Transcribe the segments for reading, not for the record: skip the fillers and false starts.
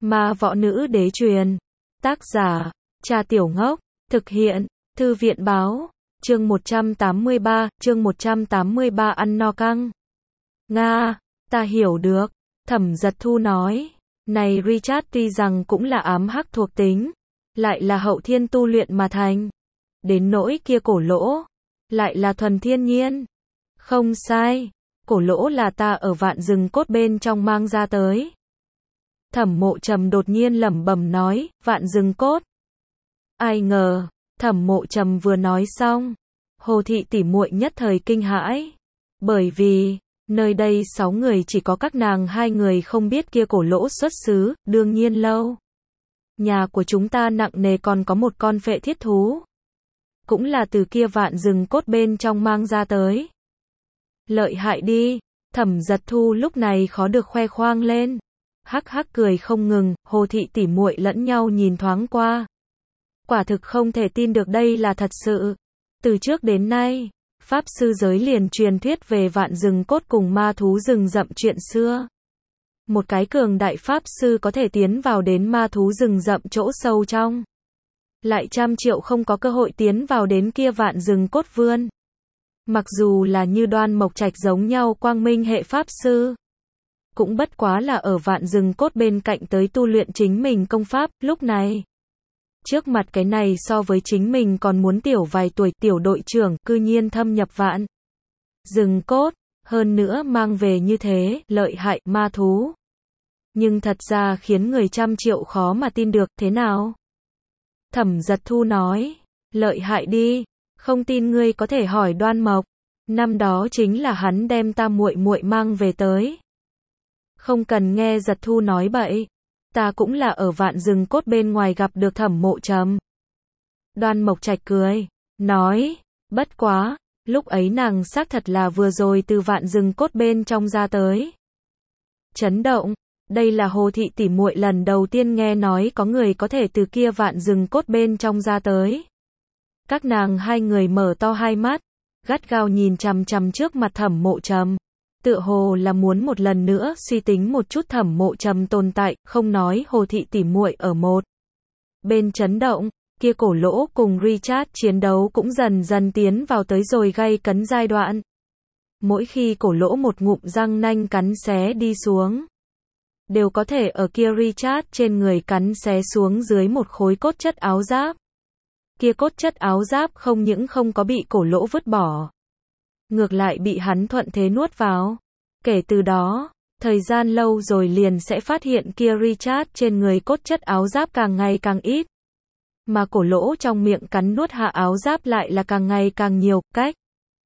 Ma võ nữ đế truyền. Tác giả, Trà Tiểu Ngốc. Thực hiện, Thư viện báo. Chương 183 ăn no căng. Nga, ta hiểu được. Thẩm Giật Thu nói. Này Richard tuy rằng cũng là ám hắc thuộc tính, lại là hậu thiên tu luyện mà thành. Đến nỗi kia cổ lỗ, lại là thuần thiên nhiên. Không sai, cổ lỗ là ta ở vạn rừng cốt bên trong mang ra tới. Thẩm Mộ Trầm đột nhiên lẩm bẩm nói, vạn rừng cốt. Ai ngờ, Thẩm Mộ Trầm vừa nói xong, Hồ thị tỷ muội nhất thời kinh hãi. Bởi vì, nơi đây 6 người chỉ có các nàng 2 người không biết kia cổ lỗ xuất xứ, đương nhiên lâu. Nhà của chúng ta nặng nề còn có một con phệ thiết thú. Cũng là từ kia vạn rừng cốt bên trong mang ra tới. Lợi hại đi, Thẩm Giật Thu lúc này khó được khoe khoang lên. Hắc hắc cười không ngừng, Hồ thị tỷ muội lẫn nhau nhìn thoáng qua. Quả thực không thể tin được đây là thật sự. Từ trước đến nay, Pháp sư giới liền truyền thuyết về vạn rừng cốt cùng ma thú rừng rậm chuyện xưa. Một cái cường đại Pháp sư có thể tiến vào đến ma thú rừng rậm chỗ sâu trong. Lại trăm triệu không có cơ hội tiến vào đến kia vạn rừng cốt vươn. Mặc dù là như Đoan Mộc Trạch giống nhau quang minh hệ Pháp sư. Cũng bất quá là ở vạn rừng cốt bên cạnh tới tu luyện chính mình công pháp, lúc này. Trước mặt cái này so với chính mình còn muốn tiểu vài tuổi tiểu đội trưởng, cư nhiên thâm nhập vạn rừng cốt, hơn nữa mang về như thế, lợi hại, ma thú. Nhưng thật ra khiến người trăm triệu khó mà tin được, thế nào? Thẩm Giật Thu nói, lợi hại đi, không tin ngươi có thể hỏi Đoan Mộc, năm đó chính là hắn đem ta muội muội mang về tới. Không cần nghe Giật Thu nói bậy. Ta cũng là ở vạn rừng cốt bên ngoài gặp được Thẩm Mộ Trầm. Đoan Mộc Trạch cười, nói, bất quá, lúc ấy nàng xác thật là vừa rồi từ vạn rừng cốt bên trong ra tới. Chấn động, đây là Hồ thị tỷ muội lần đầu tiên nghe nói có người có thể từ kia vạn rừng cốt bên trong ra tới. Các nàng 2 người mở to hai mắt, gắt gao nhìn chằm chằm trước mặt Thẩm Mộ Trầm. Tựa hồ là muốn một lần nữa suy tính một chút Thẩm Mộ Trầm tồn tại, không nói Hồ thị tỷ muội ở một bên chấn động, kia cổ lỗ cùng Richard chiến đấu cũng dần dần tiến vào tới rồi gay cấn giai đoạn. Mỗi khi cổ lỗ một ngụm răng nanh cắn xé đi xuống, đều có thể ở kia Richard trên người cắn xé xuống dưới một khối cốt chất áo giáp. Kia cốt chất áo giáp không những không có bị cổ lỗ vứt bỏ, ngược lại bị hắn thuận thế nuốt vào. Kể từ đó, thời gian lâu rồi liền sẽ phát hiện kia Richard trên người cốt chất áo giáp càng ngày càng ít. Mà cổ lỗ trong miệng cắn nuốt hạ áo giáp lại là càng ngày càng nhiều, cách.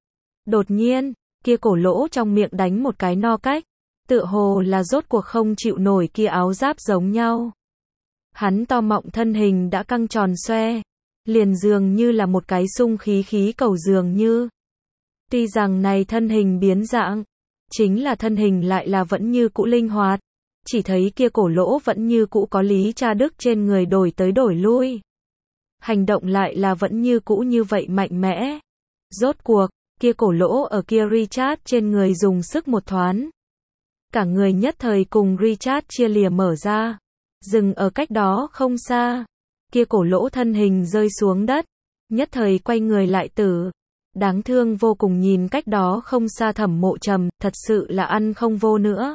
Đột nhiên, kia cổ lỗ trong miệng đánh một cái no cách, tựa hồ là rốt cuộc không chịu nổi kia áo giáp giống nhau. Hắn to mọng thân hình đã căng tròn xoe, liền dường như là một cái sung khí cầu dường như. Tuy rằng này thân hình biến dạng, chính là thân hình lại là vẫn như cũ linh hoạt. Chỉ thấy kia cổ lỗ vẫn như cũ có Lý Cha Đức trên người đổi tới đổi lui. Hành động lại là vẫn như cũ như vậy mạnh mẽ. Rốt cuộc, kia cổ lỗ ở kia Richard trên người dùng sức một thoáng. Cả người nhất thời cùng Richard chia lìa mở ra. Dừng ở cách đó không xa. Kia cổ lỗ thân hình rơi xuống đất. Nhất thời quay người lại tử. Đáng thương vô cùng nhìn cách đó không xa Thẩm Mộ Trầm, thật sự là ăn không vô nữa.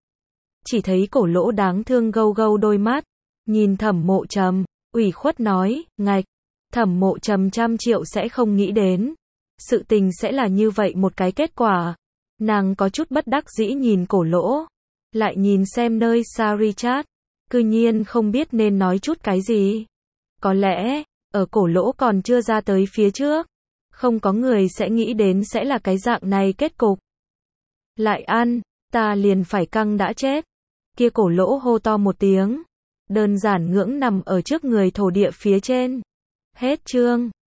Chỉ thấy cổ lỗ đáng thương gâu gâu đôi mắt, nhìn Thẩm Mộ Trầm, ủy khuất nói, ngạch. Thẩm Mộ Trầm trăm triệu sẽ không nghĩ đến. Sự tình sẽ là như vậy một cái kết quả. Nàng có chút bất đắc dĩ nhìn cổ lỗ, lại nhìn xem nơi xa Richard, cư nhiên không biết nên nói chút cái gì. Có lẽ, ở cổ lỗ còn chưa ra tới phía trước, không có người sẽ nghĩ đến sẽ là cái dạng này kết cục. Lại ăn, ta liền phải căng đã chết. Kia cổ lỗ hô to một tiếng, đơn giản ngưỡng nằm ở trước người thổ địa phía trên. Hết chương.